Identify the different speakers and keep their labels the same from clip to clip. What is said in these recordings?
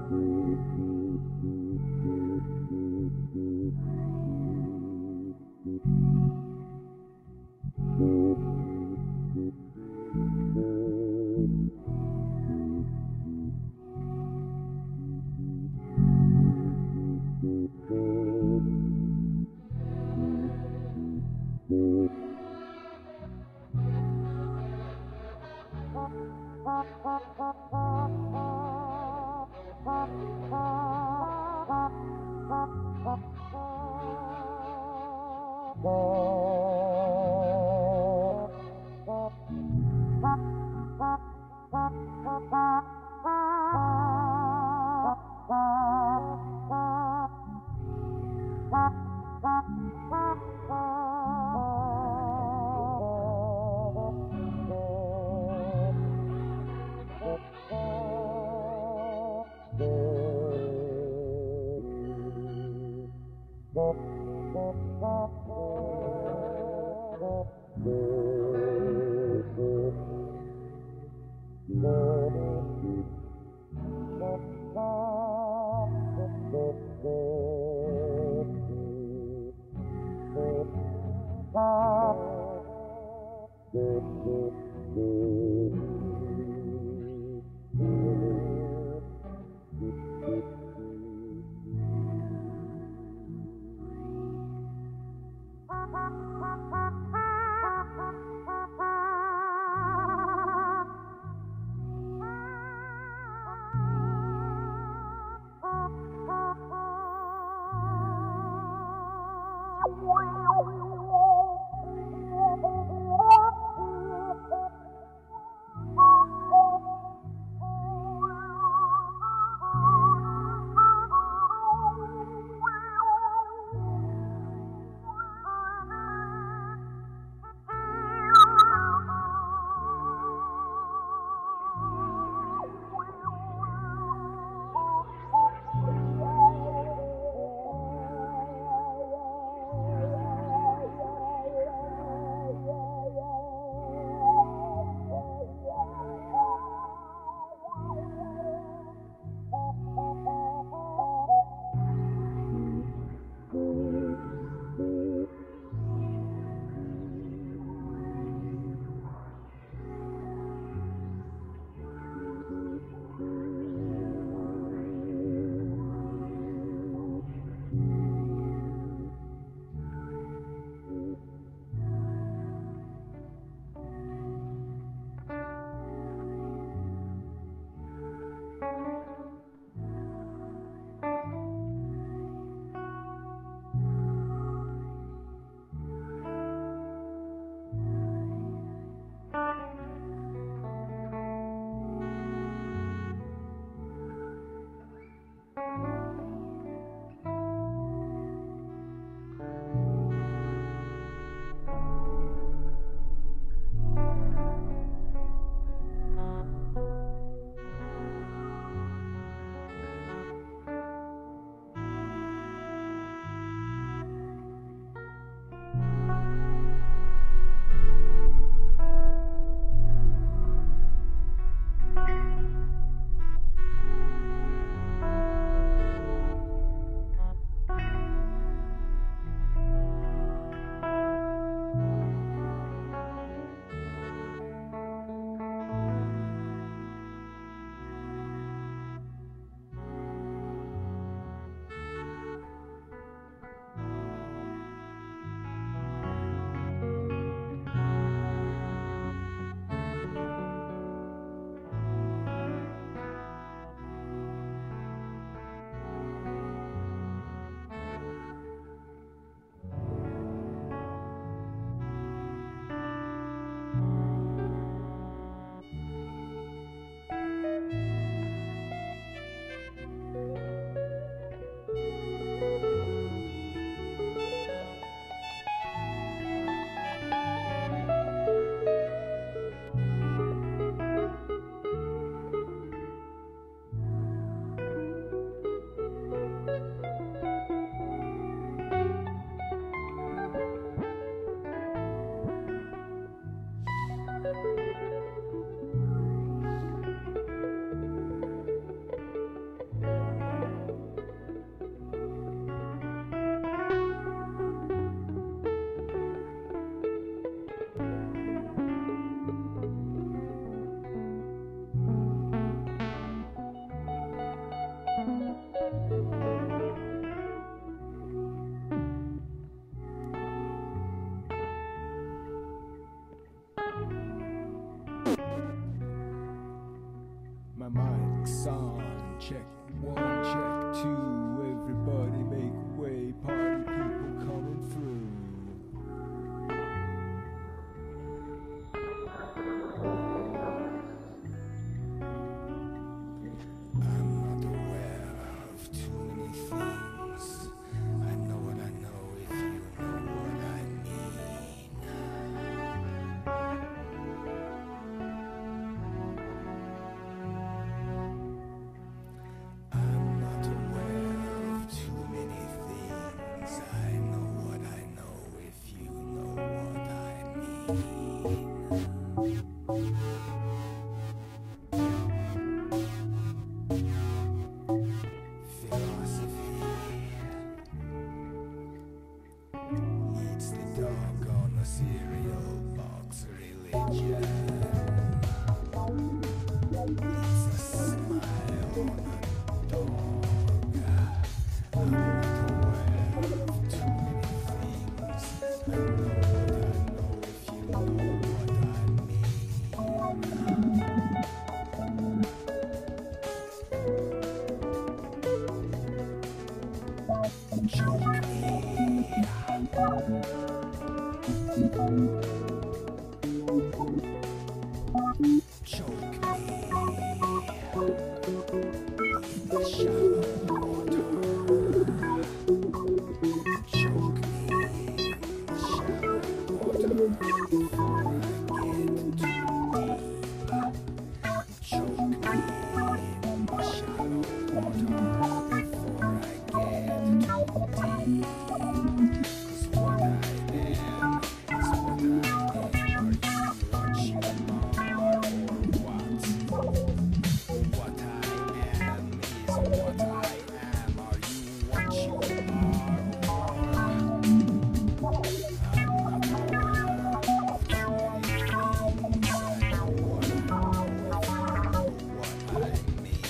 Speaker 1: Thank you. check, one check, two. Everybody make way, party people coming through. I'm not aware of too many things. I know what I know if you know what I mean. I'm not aware of too many things. I know what I know if you know what I mean. Philosophy, it's the dog on the cereal box. Religion, it's a smile on a dog. I'm not aware of too many things. I know what I know if you know what I mean. Choke me. Choke me in the shallow water. Choke me in the shallow water before I get too deep. Choke me in the shallow water before I get too deep. 'Cause what I am is what I am. Are you what you are or what? What I am is what I am. Are you what you are or I'm not aware of too many things. I know what I know if you know what I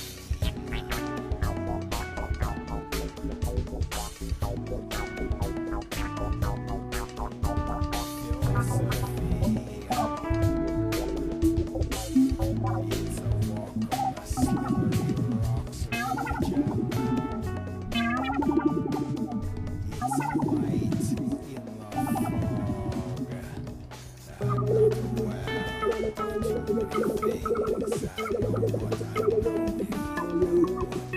Speaker 1: mean. It's a walk on the slippery rocks. Religion, it's a light in the fog. I'm not aware of too many things. I know what I know if you know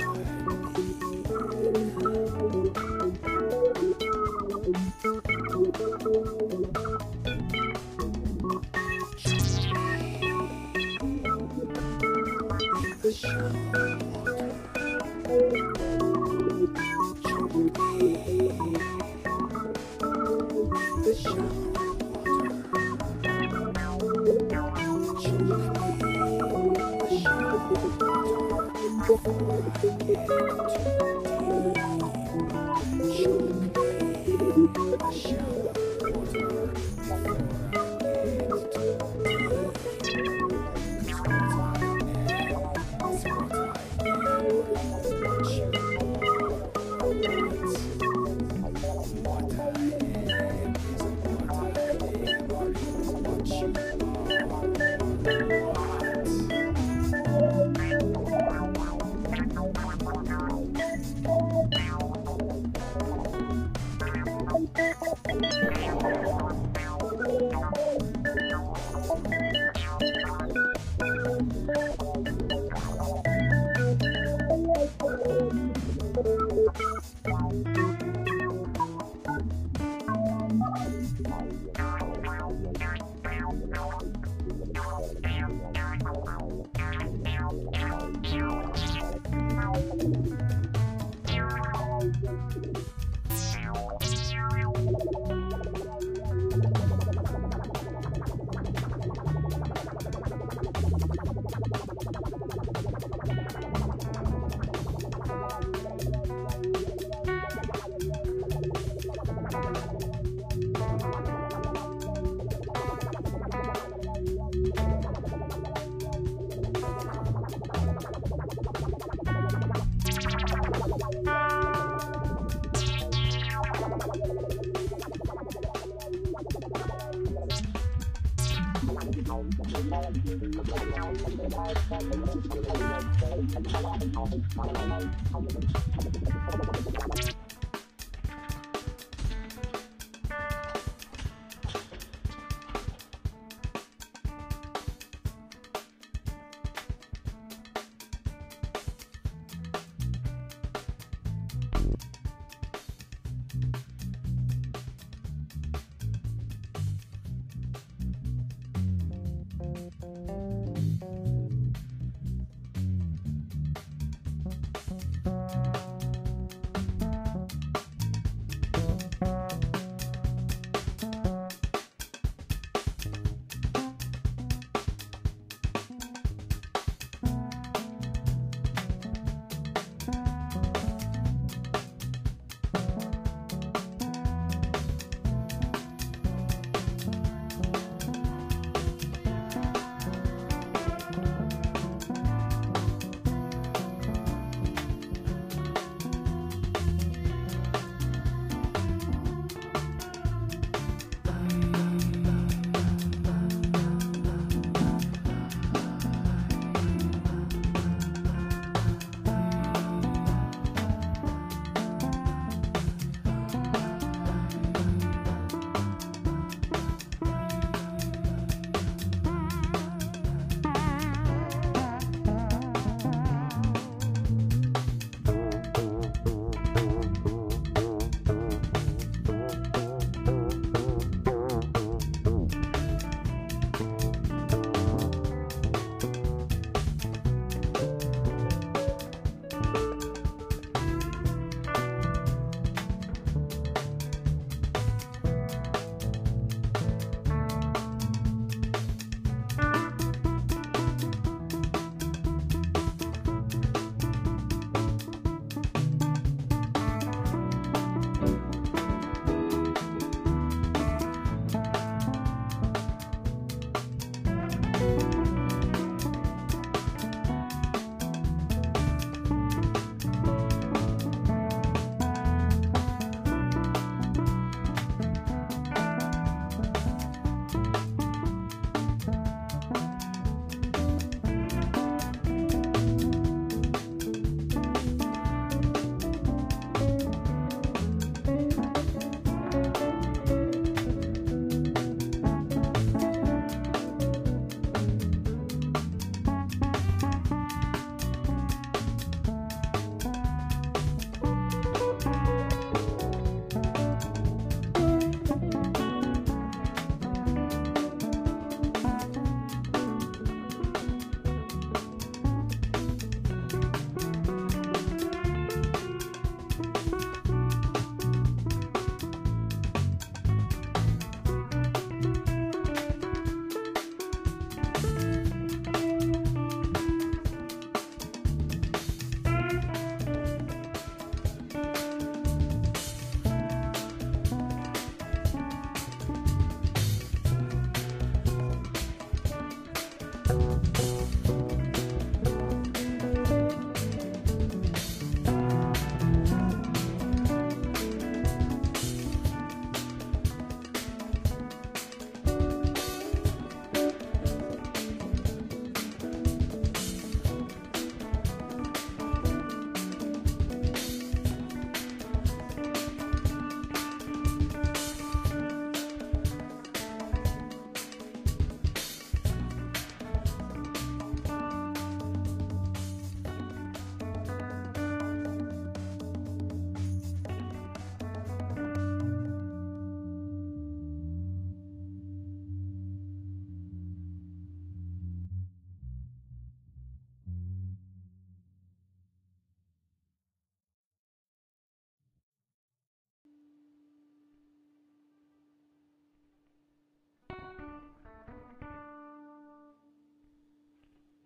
Speaker 1: what I mean. The shallow water. Choke me in the shallow water. Choke me in the shallow water before I get too deep. Choke me in the shallow water before I get too deep. 'Cause what I am is what I am. What you are or what? What I am is what I am. Are you what you are or what?